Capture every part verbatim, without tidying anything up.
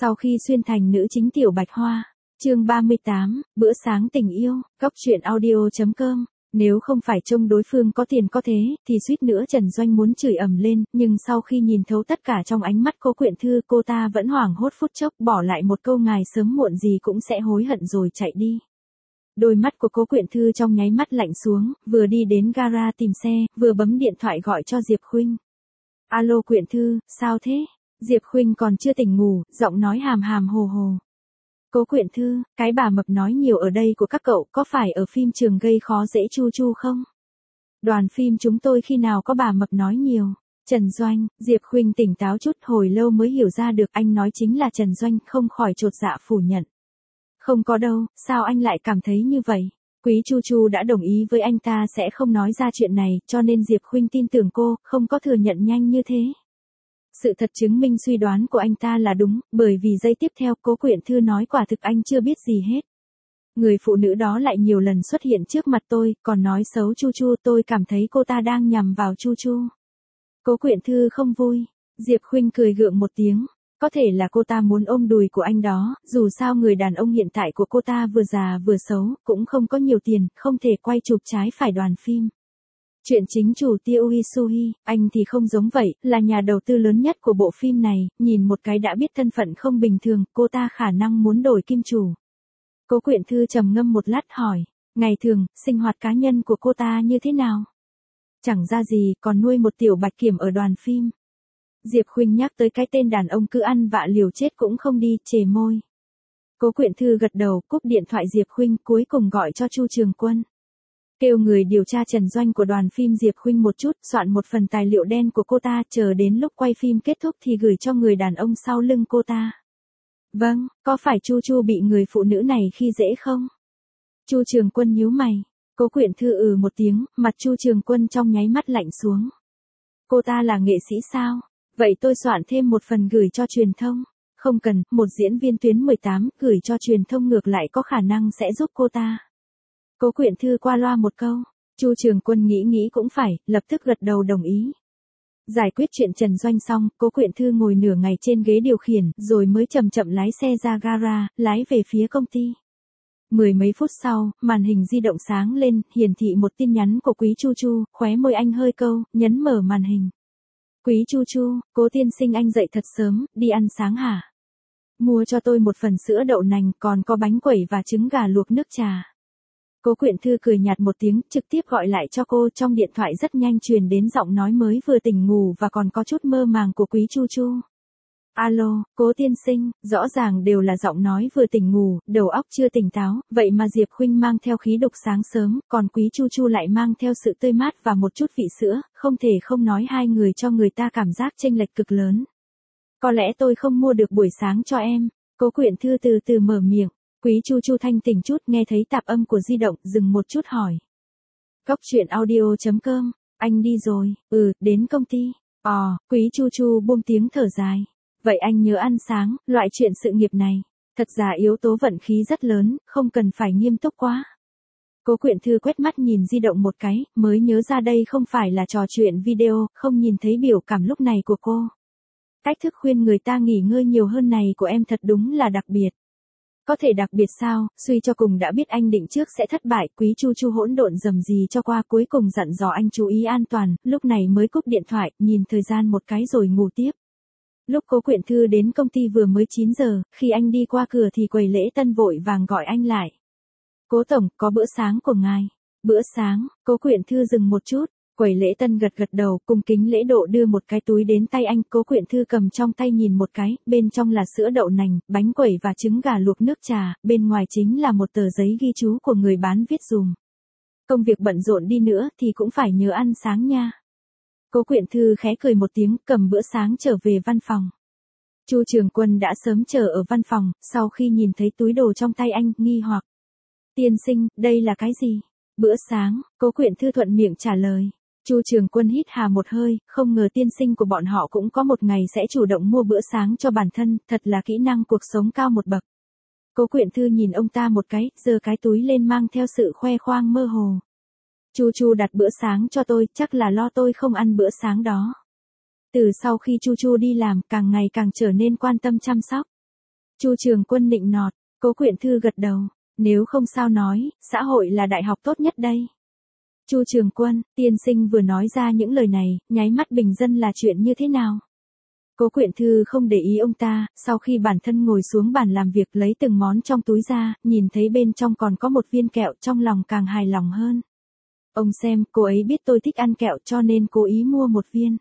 Sau khi xuyên thành nữ chính Tiểu Bạch Hoa, chương ba mươi tám, bữa sáng tình yêu, góc truyện audio chấm com. Nếu không phải trông đối phương có tiền có thế, thì suýt nữa Trần Doanh muốn chửi ầm lên, nhưng sau khi nhìn thấu tất cả trong ánh mắt Cố Quyện Thư, cô ta vẫn hoảng hốt phút chốc bỏ lại một câu ngài sớm muộn gì cũng sẽ hối hận rồi chạy đi. Đôi mắt của Cố Quyện Thư trong nháy mắt lạnh xuống, vừa đi đến gara tìm xe, vừa bấm điện thoại gọi cho Diệp Khuynh. Alo Quyện Thư, sao thế? Diệp Khuynh còn chưa tỉnh ngủ, giọng nói hàm hàm hồ hồ. Cố Quyện Thư, cái bà mập nói nhiều ở đây của các cậu có phải ở phim trường gây khó dễ Chu Chu không? Đoàn phim chúng tôi khi nào có bà mập nói nhiều? Trần Doanh, Diệp Khuynh tỉnh táo chút, hồi lâu mới hiểu ra được anh nói chính là Trần Doanh, không khỏi chột dạ phủ nhận. Không có đâu, sao anh lại cảm thấy như vậy? Quý Chu Chu đã đồng ý với anh ta sẽ không nói ra chuyện này, cho nên Diệp Khuynh tin tưởng cô, không có thừa nhận nhanh như thế. Sự thật chứng minh suy đoán của anh ta là đúng, bởi vì giây tiếp theo Cố Quyện Thư nói quả thực anh chưa biết gì hết. Người phụ nữ đó lại nhiều lần xuất hiện trước mặt tôi, còn nói xấu Chu Chu, tôi cảm thấy cô ta đang nhằm vào Chu Chu. Cố Quyện Thư không vui. Diệp Khuynh cười gượng một tiếng. Có thể là cô ta muốn ôm đùi của anh đó, dù sao người đàn ông hiện tại của cô ta vừa già vừa xấu, cũng không có nhiều tiền, không thể quay chụp trái phải đoàn phim. Chuyện chính chủ Tiêu Isuhi, anh thì không giống vậy, là nhà đầu tư lớn nhất của bộ phim này, nhìn một cái đã biết thân phận không bình thường, cô ta khả năng muốn đổi kim chủ. Cố Quyện Thư trầm ngâm một lát hỏi, ngày thường, sinh hoạt cá nhân của cô ta như thế nào? Chẳng ra gì, còn nuôi một tiểu bạch kiểm ở đoàn phim. Diệp Khuynh nhắc tới cái tên đàn ông cứ ăn vạ liều chết cũng không đi, chề môi. Cố Quyện Thư gật đầu, cúp điện thoại Diệp Khuynh, cuối cùng gọi cho Chu Trường Quân. Kêu người điều tra Trần Doanh của đoàn phim Diệp Khuynh một chút, soạn một phần tài liệu đen của cô ta, chờ đến lúc quay phim kết thúc thì gửi cho người đàn ông sau lưng cô ta. Vâng, có phải Chu Chu bị người phụ nữ này khi dễ không? Chu Trường Quân nhíu mày. Cố Quyện Thư ừ một tiếng, mặt Chu Trường Quân trong nháy mắt lạnh xuống. Cô ta là nghệ sĩ sao? Vậy tôi soạn thêm một phần gửi cho truyền thông. Không cần, một diễn viên tuyến mười tám, gửi cho truyền thông ngược lại có khả năng sẽ giúp cô ta. Cố Quyện Thư qua loa một câu. Chu Trường Quân nghĩ nghĩ cũng phải, lập tức gật đầu đồng ý. Giải quyết chuyện Trần Doanh xong, Cố Quyện Thư ngồi nửa ngày trên ghế điều khiển, rồi mới chậm chậm lái xe ra gara, lái về phía công ty. Mười mấy phút sau, màn hình di động sáng lên, hiển thị một tin nhắn của Quý Chu Chu, khóe môi anh hơi câu, nhấn mở màn hình. Quý Chu Chu, Cố tiên sinh anh dậy thật sớm, đi ăn sáng hả? Mua cho tôi một phần sữa đậu nành, còn có bánh quẩy và trứng gà luộc nước trà. Cố Quyện Thư cười nhạt một tiếng, trực tiếp gọi lại cho cô, trong điện thoại rất nhanh truyền đến giọng nói mới vừa tỉnh ngủ và còn có chút mơ màng của Quý Chu Chu. Alo, Cố tiên sinh, rõ ràng đều là giọng nói vừa tỉnh ngủ, đầu óc chưa tỉnh táo, vậy mà Diệp Khuynh mang theo khí độc sáng sớm, còn Quý Chu Chu lại mang theo sự tươi mát và một chút vị sữa, không thể không nói hai người cho người ta cảm giác chênh lệch cực lớn. Có lẽ tôi không mua được buổi sáng cho em. Cố Quyện Thư từ từ mở miệng. Quý Chu Chu thanh tỉnh chút, nghe thấy tạp âm của di động, dừng một chút hỏi. Góc truyện audio chấm com, anh đi rồi, ừ, đến công ty. Ờ, Quý Chu Chu buông tiếng thở dài. Vậy anh nhớ ăn sáng, loại chuyện sự nghiệp này. Thật ra yếu tố vận khí rất lớn, không cần phải nghiêm túc quá. Cố Quyện Thư quét mắt nhìn di động một cái, mới nhớ ra đây không phải là trò chuyện video, không nhìn thấy biểu cảm lúc này của cô. Cách thức khuyên người ta nghỉ ngơi nhiều hơn này của em thật đúng là đặc biệt. Có thể đặc biệt sao, suy cho cùng đã biết anh định trước sẽ thất bại, Quý Chu Chu hỗn độn dầm gì cho qua, cuối cùng dặn dò anh chú ý an toàn, lúc này mới cúp điện thoại, nhìn thời gian một cái rồi ngủ tiếp. Lúc Cố Quyện Thư đến công ty vừa mới chín giờ, khi anh đi qua cửa thì quầy lễ tân vội vàng gọi anh lại. Cố tổng, có bữa sáng của ngài. Bữa sáng, Cố Quyện Thư dừng một chút. Quầy lễ tân gật gật đầu, cung kính lễ độ đưa một cái túi đến tay anh, Cố Quyện Thư cầm trong tay nhìn một cái, bên trong là sữa đậu nành, bánh quẩy và trứng gà luộc nước trà, bên ngoài chính là một tờ giấy ghi chú của người bán viết dùm. Công việc bận rộn đi nữa thì cũng phải nhớ ăn sáng nha. Cố Quyện Thư khẽ cười một tiếng, cầm bữa sáng trở về văn phòng. Chu Trường Quân đã sớm chờ ở văn phòng, sau khi nhìn thấy túi đồ trong tay anh, nghi hoặc. Tiên sinh, đây là cái gì? Bữa sáng, Cố Quyện Thư thuận miệng trả lời. Chu Trường Quân hít hà một hơi, không ngờ tiên sinh của bọn họ cũng có một ngày sẽ chủ động mua bữa sáng cho bản thân, thật là kỹ năng cuộc sống cao một bậc. Cố Quyện Thư nhìn ông ta một cái, giơ cái túi lên mang theo sự khoe khoang mơ hồ. Chu Chu đặt bữa sáng cho tôi, chắc là lo tôi không ăn bữa sáng đó. Từ sau khi Chu Chu đi làm, càng ngày càng trở nên quan tâm chăm sóc. Chu Trường Quân nịnh nọt, Cố Quyện Thư gật đầu, nếu không sao nói, xã hội là đại học tốt nhất đây. Chu Trường Quân, tiên sinh vừa nói ra những lời này, nháy mắt bình dân là chuyện như thế nào? Cố Quyện Thư không để ý ông ta, sau khi bản thân ngồi xuống bàn làm việc lấy từng món trong túi ra, nhìn thấy bên trong còn có một viên kẹo, trong lòng càng hài lòng hơn. Ông xem, cô ấy biết tôi thích ăn kẹo cho nên cố ý mua một viên.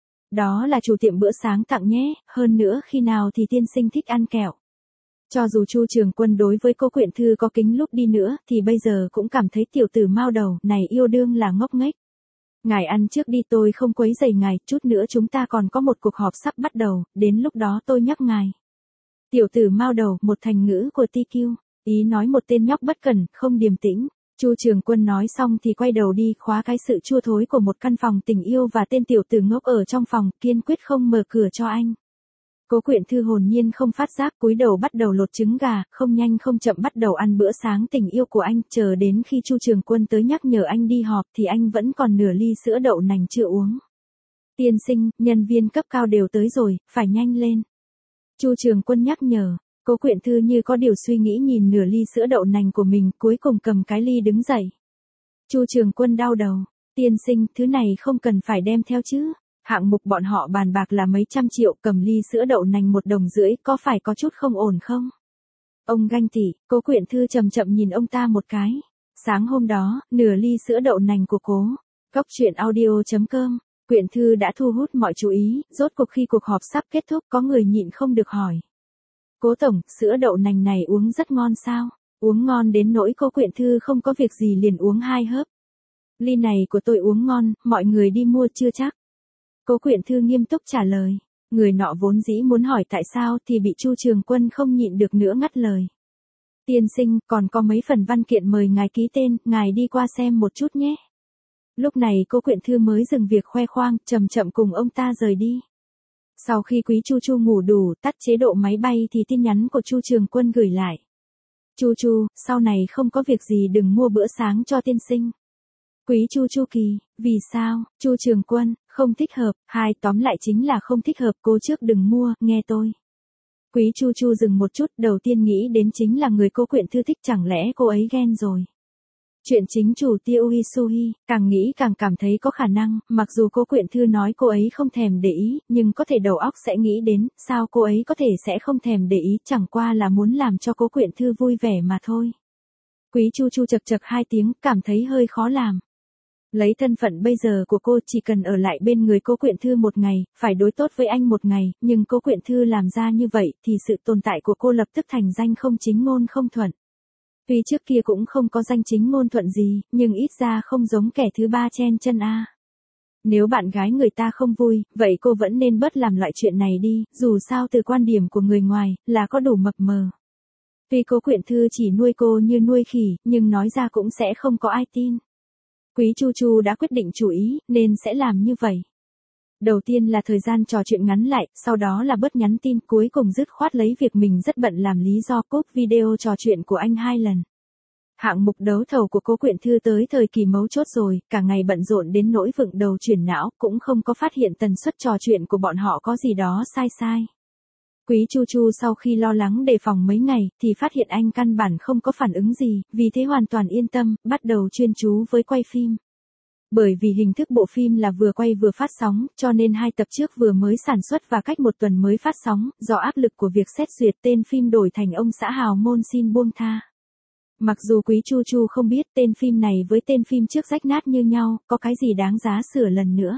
Đó là chủ tiệm bữa sáng tặng nhé, hơn nữa khi nào thì tiên sinh thích ăn kẹo. Cho dù Chu Trường Quân đối với Cố Quyện Thư có kính lúc đi nữa thì bây giờ cũng cảm thấy tiểu tử mao đầu này yêu đương là ngốc nghếch. Ngài ăn trước đi, tôi không quấy rầy ngài, chút nữa chúng ta còn có một cuộc họp sắp bắt đầu, đến lúc đó tôi nhắc ngài. Tiểu tử mao đầu, một thành ngữ của tê quy, ý nói một tên nhóc bất cẩn, không điềm tĩnh. Chu Trường Quân nói xong thì quay đầu đi, khóa cái sự chua thối của một căn phòng tình yêu và tên tiểu tử ngốc ở trong phòng, kiên quyết không mở cửa cho anh. Cố Quyện Thư hồn nhiên không phát giác, cúi đầu bắt đầu lột trứng gà, không nhanh không chậm bắt đầu ăn bữa sáng tình yêu của anh, chờ đến khi Chu Trường Quân tới nhắc nhở anh đi họp thì anh vẫn còn nửa ly sữa đậu nành chưa uống. Tiên sinh, nhân viên cấp cao đều tới rồi, phải nhanh lên. Chu Trường Quân nhắc nhở. Cố Quyện Thư như có điều suy nghĩ nhìn nửa ly sữa đậu nành của mình, cuối cùng cầm cái ly đứng dậy. Chu Trường Quân đau đầu, tiên sinh, thứ này không cần phải đem theo chứ. Hạng mục bọn họ bàn bạc là mấy trăm triệu, cầm ly sữa đậu nành một đồng rưỡi, có phải có chút không ổn không? Ông ganh tị, Cố Quyện Thư chậm chậm nhìn ông ta một cái. Sáng hôm đó, nửa ly sữa đậu nành của cố. Cốc truyện audio chấm com, Quyện Thư đã thu hút mọi chú ý, rốt cuộc khi cuộc họp sắp kết thúc có người nhịn không được hỏi. Cố tổng, sữa đậu nành này uống rất ngon sao? Uống ngon đến nỗi Cố Quyện Thư không có việc gì liền uống hai hớp. Ly này của tôi uống ngon, mọi người đi mua chưa chắc? Cố Quyện Thư nghiêm túc trả lời. Người nọ vốn dĩ muốn hỏi tại sao thì bị Chu Trường Quân không nhịn được nữa ngắt lời. Tiên sinh, còn có mấy phần văn kiện mời ngài ký tên, ngài đi qua xem một chút nhé. Lúc này Cố Quyện Thư mới dừng việc khoe khoang, chậm chậm cùng ông ta rời đi. Sau khi Quý Chu Chu ngủ đủ, tắt chế độ máy bay thì tin nhắn của Chu Trường Quân gửi lại. Chu Chu, sau này không có việc gì đừng mua bữa sáng cho tiên sinh. Quý Chu Chu kỳ, vì sao? Chu Trường Quân, không thích hợp, hai tóm lại chính là không thích hợp, cô trước đừng mua, nghe tôi. Quý Chu Chu dừng một chút, đầu tiên nghĩ đến chính là người Cố Quyện Thư thích, chẳng lẽ cô ấy ghen rồi. Chuyện chính chủ Tiêu Isuhi, càng nghĩ càng cảm thấy có khả năng, mặc dù Cố Quyện Thư nói cô ấy không thèm để ý, nhưng có thể đầu óc sẽ nghĩ đến, sao cô ấy có thể sẽ không thèm để ý, chẳng qua là muốn làm cho Cố Quyện Thư vui vẻ mà thôi. Quý Chu Chu chật chật hai tiếng, cảm thấy hơi khó làm. Lấy thân phận bây giờ của cô chỉ cần ở lại bên người Cố Quyện Thư một ngày, phải đối tốt với anh một ngày, nhưng Cố Quyện Thư làm ra như vậy thì sự tồn tại của cô lập tức thành danh không chính ngôn không thuận. Tuy trước kia cũng không có danh chính ngôn thuận gì, nhưng ít ra không giống kẻ thứ ba chen chân a. Nếu bạn gái người ta không vui, vậy cô vẫn nên bớt làm loại chuyện này đi, dù sao từ quan điểm của người ngoài, là có đủ mập mờ. Tuy Cố Quyện Thư chỉ nuôi cô như nuôi khỉ, nhưng nói ra cũng sẽ không có ai tin. Quý Chu Chu đã quyết định chủ ý, nên sẽ làm như vậy. Đầu tiên là thời gian trò chuyện ngắn lại, sau đó là bớt nhắn tin, cuối cùng dứt khoát lấy việc mình rất bận làm lý do cúp video trò chuyện của anh hai lần. Hạng mục đấu thầu của Cố Quyện Thư tới thời kỳ mấu chốt rồi, cả ngày bận rộn đến nỗi vựng đầu chuyển não, cũng không có phát hiện tần suất trò chuyện của bọn họ có gì đó sai sai. Quý Chu Chu sau khi lo lắng đề phòng mấy ngày, thì phát hiện anh căn bản không có phản ứng gì, vì thế hoàn toàn yên tâm, bắt đầu chuyên chú với quay phim. Bởi vì hình thức bộ phim là vừa quay vừa phát sóng, cho nên hai tập trước vừa mới sản xuất và cách một tuần mới phát sóng, do áp lực của việc xét duyệt tên phim đổi thành ông xã hào môn xin buông tha. Mặc dù Quý Chu Chu không biết tên phim này với tên phim trước rách nát như nhau, có cái gì đáng giá sửa lần nữa.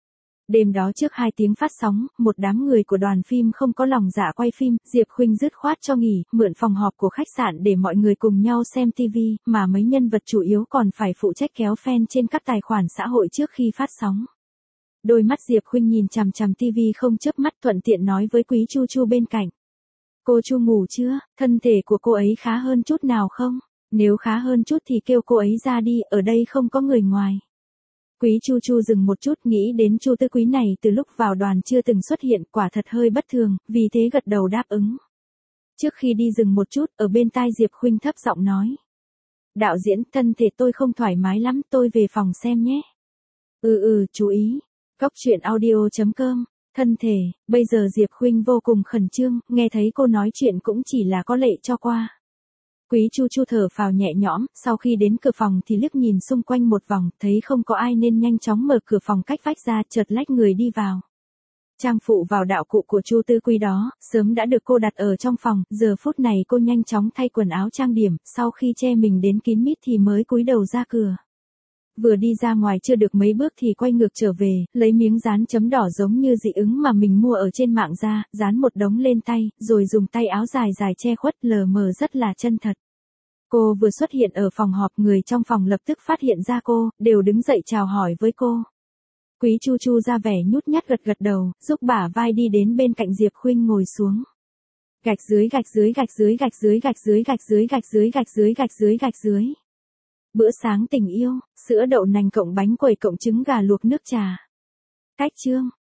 Đêm đó trước hai tiếng phát sóng, một đám người của đoàn phim không có lòng dạ quay phim, Diệp Khuynh dứt khoát cho nghỉ, mượn phòng họp của khách sạn để mọi người cùng nhau xem ti vi, mà mấy nhân vật chủ yếu còn phải phụ trách kéo fan trên các tài khoản xã hội trước khi phát sóng. Đôi mắt Diệp Khuynh nhìn chằm chằm ti vi không chớp mắt, thuận tiện nói với Quý Chu Chu bên cạnh. Cô Chu ngủ chưa, thân thể của cô ấy khá hơn chút nào không? Nếu khá hơn chút thì kêu cô ấy ra đi, ở đây không có người ngoài. Quý Chu Chu dừng một chút, nghĩ đến Chu Tư Quý này từ lúc vào đoàn chưa từng xuất hiện, quả thật hơi bất thường, vì thế gật đầu đáp ứng. Trước khi đi dừng một chút, ở bên tai Diệp Khuynh thấp giọng nói. Đạo diễn, thân thể tôi không thoải mái lắm, tôi về phòng xem nhé. Ừ ừ, chú ý. Cốc truyện audio chấm com Thân thể, bây giờ Diệp Khuynh vô cùng khẩn trương, nghe thấy cô nói chuyện cũng chỉ là có lệ cho qua. Quý Chu Chu thở phào nhẹ nhõm, sau khi đến cửa phòng thì liếc nhìn xung quanh một vòng, thấy không có ai nên nhanh chóng mở cửa phòng cách vách ra, chợt lách người đi vào. Trang phụ vào đạo cụ của Chu Tư Quý đó, sớm đã được cô đặt ở trong phòng, giờ phút này cô nhanh chóng thay quần áo trang điểm, sau khi che mình đến kín mít thì mới cúi đầu ra cửa. Vừa đi ra ngoài chưa được mấy bước thì quay ngược trở về, lấy miếng dán chấm đỏ giống như dị ứng mà mình mua ở trên mạng ra, dán một đống lên tay, rồi dùng tay áo dài dài che khuất lờ mờ rất là chân thật. Cô vừa xuất hiện ở phòng họp, người trong phòng lập tức phát hiện ra cô, đều đứng dậy chào hỏi với cô. Quý Chu Chu ra vẻ nhút nhát gật gật đầu, giúp bả vai đi đến bên cạnh Diệp Khuynh ngồi xuống. Gạch dưới gạch dưới gạch dưới gạch dưới gạch dưới gạch dưới gạch dưới gạch dưới gạch dưới gạch dưới. Bữa sáng tình yêu, sữa đậu nành cộng bánh quẩy cộng trứng gà luộc nước trà. Cách chương